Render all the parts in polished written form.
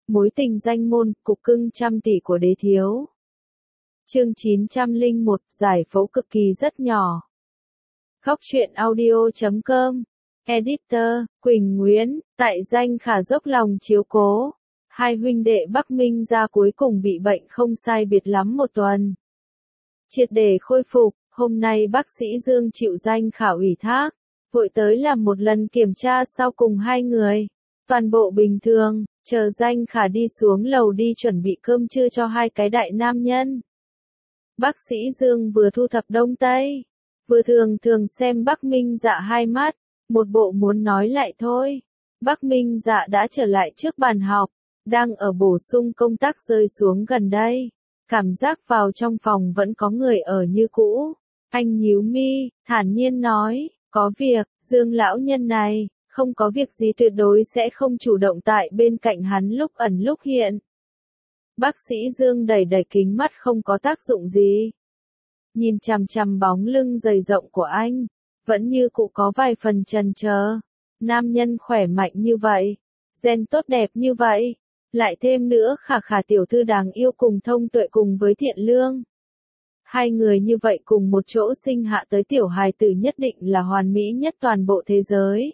Mối tình danh môn, cục cưng trăm tỷ của đế thiếu. Chương 901, giải phẫu cực kỳ rất nhỏ. Góc truyện audio.com. Editor, Quỳnh Nguyễn, tại danh khả dốc lòng chiếu cố. Hai huynh đệ Bắc Minh Gia cuối cùng bị bệnh không sai biệt lắm một tuần. Triệt để khôi phục, hôm nay bác sĩ Dương chịu danh khả ủy thác, vội tới làm một lần kiểm tra sau cùng hai người. Toàn bộ bình thường, chờ danh khả đi xuống lầu đi chuẩn bị cơm trưa cho hai cái đại nam nhân. Bác sĩ Dương vừa thu thập đông tây, vừa thường xem Bắc Minh Dạ hai mắt, một bộ muốn nói lại thôi. Bắc Minh Dạ đã trở lại trước bàn học, đang ở bổ sung công tác rơi xuống gần đây. Cảm giác vào trong phòng vẫn có người ở như cũ. Anh nhíu mi, thản nhiên nói, có việc, Dương lão nhân này, không có việc gì tuyệt đối sẽ không chủ động tại bên cạnh hắn lúc ẩn lúc hiện. Bác sĩ Dương đẩy kính mắt không có tác dụng gì. Nhìn chằm chằm bóng lưng dày rộng của anh, vẫn như cũ có vài phần chần chờ. Nam nhân khỏe mạnh như vậy, gen tốt đẹp như vậy, lại thêm nữa khả tiểu thư đáng yêu cùng thông tuệ cùng với thiện lương. Hai người như vậy cùng một chỗ sinh hạ tới tiểu hài tử nhất định là hoàn mỹ nhất toàn bộ thế giới.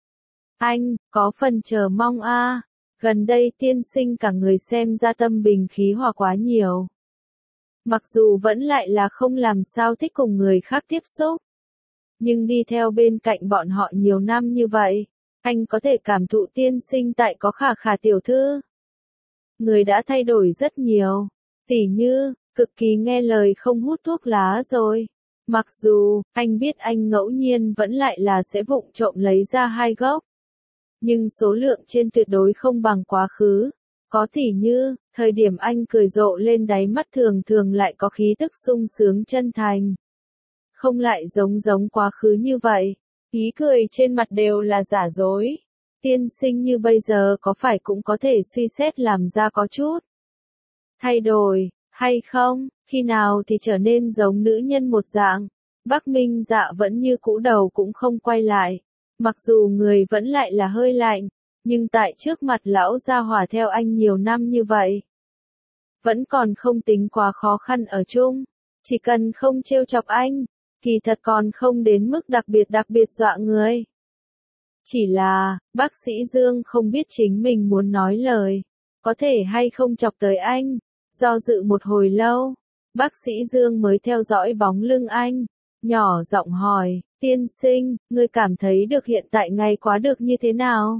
Anh, có phần chờ mong a. Gần đây tiên sinh cả người xem ra tâm bình khí hòa quá nhiều. Mặc dù vẫn lại là không làm sao thích cùng người khác tiếp xúc. Nhưng đi theo bên cạnh bọn họ nhiều năm như vậy, anh có thể cảm thụ tiên sinh tại có khả tiểu thư. Người đã thay đổi rất nhiều, tỉ như, cực kỳ nghe lời không hút thuốc lá rồi. Mặc dù, anh biết anh ngẫu nhiên vẫn lại là sẽ vụng trộm lấy ra hai gốc. Nhưng số lượng trên tuyệt đối không bằng quá khứ. Có tỉ như, thời điểm anh cười rộ lên đáy mắt thường lại có khí tức sung sướng chân thành. Không lại giống quá khứ như vậy. Ý cười trên mặt đều là giả dối. Tiên sinh như bây giờ có phải cũng có thể suy xét làm ra có chút thay đổi, hay không, khi nào thì trở nên giống nữ nhân một dạng. Bắc Minh Dạ vẫn như cũ đầu cũng không quay lại. Mặc dù người vẫn lại là hơi lạnh, nhưng tại trước mặt lão gia hỏa theo anh nhiều năm như vậy. Vẫn còn không tính quá khó khăn ở chung. Chỉ cần không trêu chọc anh, kỳ thật còn không đến mức đặc biệt dọa người. Chỉ là, bác sĩ Dương không biết chính mình muốn nói lời, có thể hay không chọc tới anh. Do dự một hồi lâu, bác sĩ Dương mới theo dõi bóng lưng anh, nhỏ giọng hỏi, tiên sinh, ngươi cảm thấy được hiện tại ngày quá được như thế nào?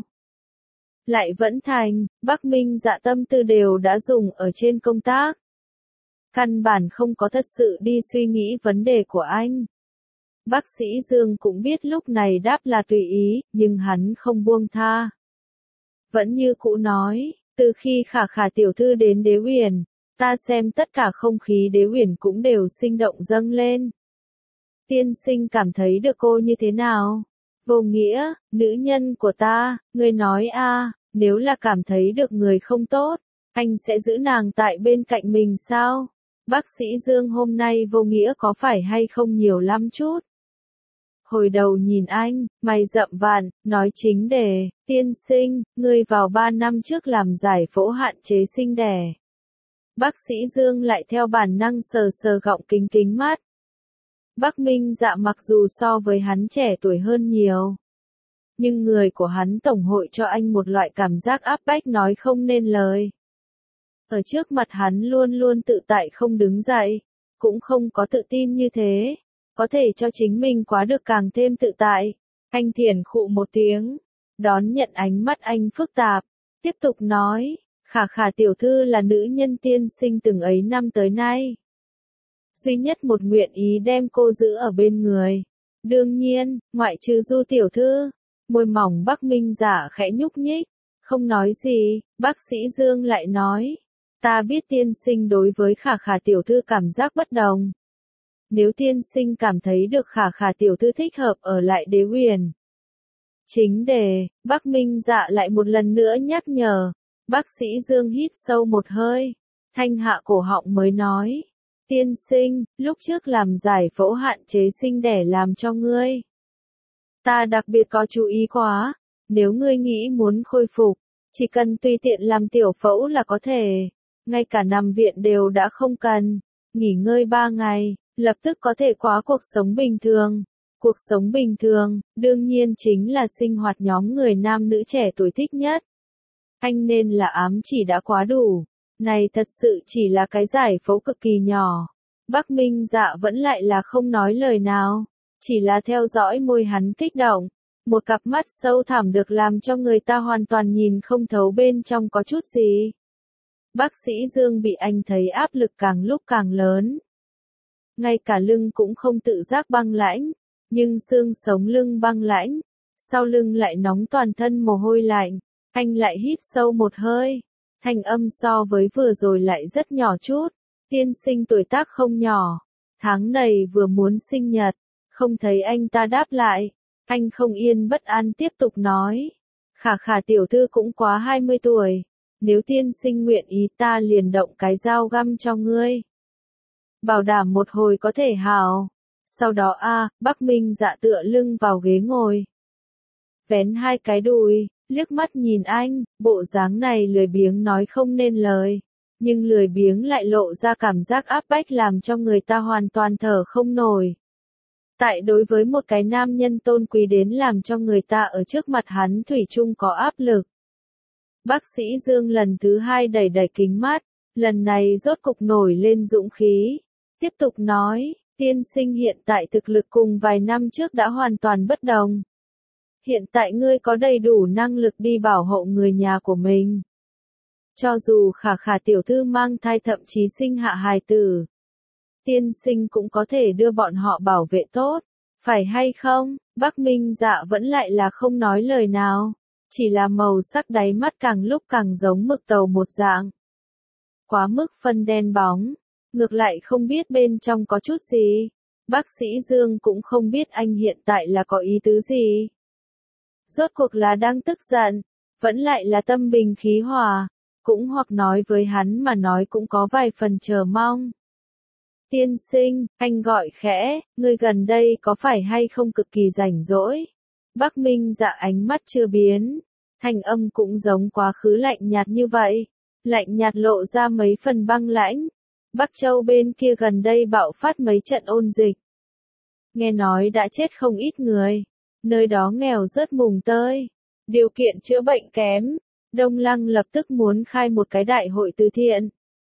Lại vẫn thành, Bắc Minh Dạ tâm tư đều đã dùng ở trên công tác. Căn bản không có thật sự đi suy nghĩ vấn đề của anh. Bác sĩ Dương cũng biết lúc này đáp là tùy ý, nhưng hắn không buông tha. Vẫn như cũ nói, từ khi khả tiểu thư đến Đế Uyển, ta xem tất cả không khí Đế Uyển cũng đều sinh động dâng lên. Tiên sinh cảm thấy được cô như thế nào? Vô nghĩa, nữ nhân của ta, ngươi nói a, nếu là cảm thấy được người không tốt, anh sẽ giữ nàng tại bên cạnh mình sao? Bác sĩ Dương hôm nay vô nghĩa có phải hay không nhiều lắm chút? Hồi đầu nhìn anh, mày rậm vạn, nói chính đề, tiên sinh, ngươi vào 3 năm trước làm giải phẫu hạn chế sinh đẻ. Bác sĩ Dương lại theo bản năng sờ gọng kính mắt. Bắc Minh Dạ mặc dù so với hắn trẻ tuổi hơn nhiều. Nhưng người của hắn tổng hội cho anh một loại cảm giác áp bách nói không nên lời. Ở trước mặt hắn luôn tự tại không đứng dậy, cũng không có tự tin như thế. Có thể cho chính mình quá được càng thêm tự tại. Anh thiển khụ một tiếng, đón nhận ánh mắt anh phức tạp, tiếp tục nói, khả tiểu thư là nữ nhân tiên sinh từng ấy năm tới nay. Duy nhất một nguyện ý đem cô giữ ở bên người. Đương nhiên, ngoại trừ Du tiểu thư. Môi mỏng Bắc Minh Dạ khẽ nhúc nhích, không nói gì, bác sĩ Dương lại nói, ta biết tiên sinh đối với khả tiểu thư cảm giác bất đồng. Nếu tiên sinh cảm thấy được khả tiểu thư thích hợp ở lại Đế Uyển. Chính đề, Bắc Minh Dạ lại một lần nữa nhắc nhở. Bác sĩ Dương hít sâu một hơi, thanh hạ cổ họng mới nói, tiên sinh, lúc trước làm giải phẫu hạn chế sinh đẻ làm cho ngươi. Ta đặc biệt có chú ý quá, nếu ngươi nghĩ muốn khôi phục, Chỉ cần tùy tiện làm tiểu phẫu là có thể. Ngay cả nằm viện đều đã không cần. Nghỉ ngơi 3 ngày, lập tức có thể có cuộc sống bình thường. Cuộc sống bình thường, đương nhiên chính là sinh hoạt nhóm người nam nữ trẻ tuổi thích nhất. Anh nên là ám chỉ đã quá đủ. Này thật sự chỉ là cái giải phẫu cực kỳ nhỏ. Bắc Minh Dạ vẫn lại là không nói lời nào. Chỉ là theo dõi môi hắn kích động. Một cặp mắt sâu thẳm được làm cho người ta hoàn toàn nhìn không thấu bên trong có chút gì. Bác sĩ Dương bị anh thấy áp lực càng lúc càng lớn. Ngay cả lưng cũng không tự giác băng lãnh, nhưng xương sống lưng băng lãnh, sau lưng lại nóng toàn thân mồ hôi lạnh. Anh lại hít sâu một hơi, thanh âm so với vừa rồi lại rất nhỏ chút. Tiên sinh tuổi tác không nhỏ, tháng này vừa muốn sinh nhật, không thấy anh ta đáp lại. Anh không yên bất an tiếp tục nói. Khả tiểu thư cũng quá 20 tuổi. Nếu tiên sinh nguyện ý ta liền động cái dao găm cho ngươi. Bảo đảm một hồi có thể hào. Sau đó Bắc Minh Dạ tựa lưng vào ghế ngồi. Vén hai cái đùi, liếc mắt nhìn anh, bộ dáng này lười biếng nói không nên lời. Nhưng lười biếng lại lộ ra cảm giác áp bách làm cho người ta hoàn toàn thở không nổi. Tại đối với một cái nam nhân tôn quý đến làm cho người ta ở trước mặt hắn thủy chung có áp lực. Bác sĩ Dương lần thứ 2 đẩy kính mắt, lần này rốt cục nổi lên dũng khí. Tiếp tục nói, tiên sinh hiện tại thực lực cùng vài năm trước đã hoàn toàn bất đồng. Hiện tại ngươi có đầy đủ năng lực đi bảo hộ người nhà của mình. Cho dù khả tiểu thư mang thai thậm chí sinh hạ hài tử. Tiên sinh cũng có thể đưa bọn họ bảo vệ tốt, phải hay không? Bắc Minh Dạ vẫn lại là không nói lời nào, chỉ là màu sắc đáy mắt càng lúc càng giống mực tàu một dạng. Quá mức phân đen bóng, ngược lại không biết bên trong có chút gì. Bác sĩ Dương cũng không biết anh hiện tại là có ý tứ gì. Rốt cuộc là đang tức giận, vẫn lại là tâm bình khí hòa, cũng hoặc nói với hắn mà nói cũng có vài phần chờ mong. Tiên sinh, anh gọi khẽ, ngươi gần đây có phải hay không cực kỳ rảnh rỗi? Bắc Minh Dạ ánh mắt chưa biến, thanh âm cũng giống quá khứ lạnh nhạt như vậy, lạnh nhạt lộ ra mấy phần băng lãnh. Bắc Châu bên kia gần đây bạo phát mấy trận ôn dịch. Nghe nói đã chết không ít người, nơi đó nghèo rớt mùng tơi, điều kiện chữa bệnh kém. Đông Lăng lập tức muốn khai một cái đại hội từ thiện.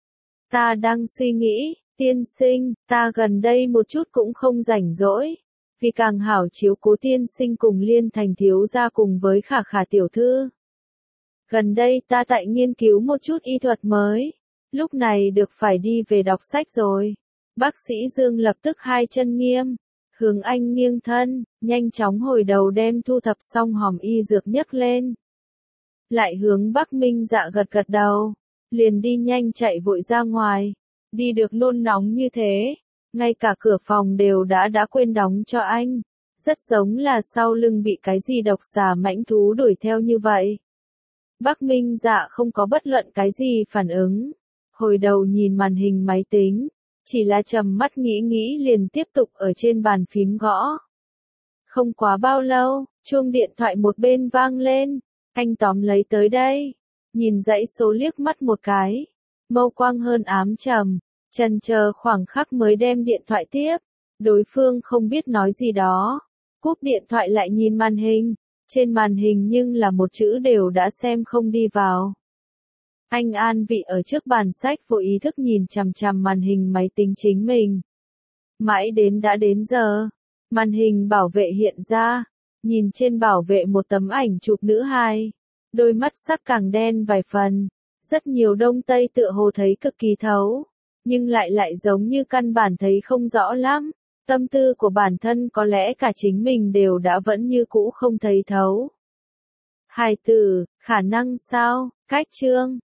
Ta đang suy nghĩ, tiên sinh, ta gần đây một chút cũng không rảnh rỗi, vì càng hảo chiếu cố tiên sinh cùng Liên Thành thiếu gia cùng với khả tiểu thư. Gần đây ta tại nghiên cứu một chút y thuật mới, lúc này được phải đi về đọc sách rồi. Bác sĩ Dương lập tức hai chân nghiêm, hướng anh nghiêng thân, nhanh chóng hồi đầu đem thu thập xong hòm y dược nhấc lên. Lại hướng Bắc Minh Dạ gật đầu, liền đi nhanh chạy vội ra ngoài. Đi được nôn nóng như thế, ngay cả cửa phòng đều đã quên đóng cho anh, rất giống là sau lưng bị cái gì độc xà mãnh thú đuổi theo như vậy. Bắc Minh Dạ không có bất luận cái gì phản ứng, hồi đầu nhìn màn hình máy tính, chỉ là trầm mắt nghĩ liền tiếp tục ở trên bàn phím gõ. Không quá bao lâu, chuông điện thoại một bên vang lên, anh tóm lấy tới đây, nhìn dãy số liếc mắt một cái. Mâu quang hơn ám trầm, chần chờ khoảng khắc mới đem điện thoại tiếp, đối phương không biết nói gì đó, cúp điện thoại lại nhìn màn hình, trên màn hình nhưng là một chữ đều đã xem không đi vào. Anh an vị ở trước bàn sách vô ý thức nhìn chằm chằm màn hình máy tính chính mình. Mãi đến đã đến giờ, màn hình bảo vệ hiện ra, nhìn trên bảo vệ một tấm ảnh chụp nữ hài, đôi mắt sắc càng đen vài phần. Rất nhiều đông tây tựa hồ thấy cực kỳ thấu, nhưng lại giống như căn bản thấy không rõ lắm. Tâm tư của bản thân có lẽ cả chính mình đều đã vẫn như cũ không thấy thấu. Hài tử, khả năng sao, cách chương.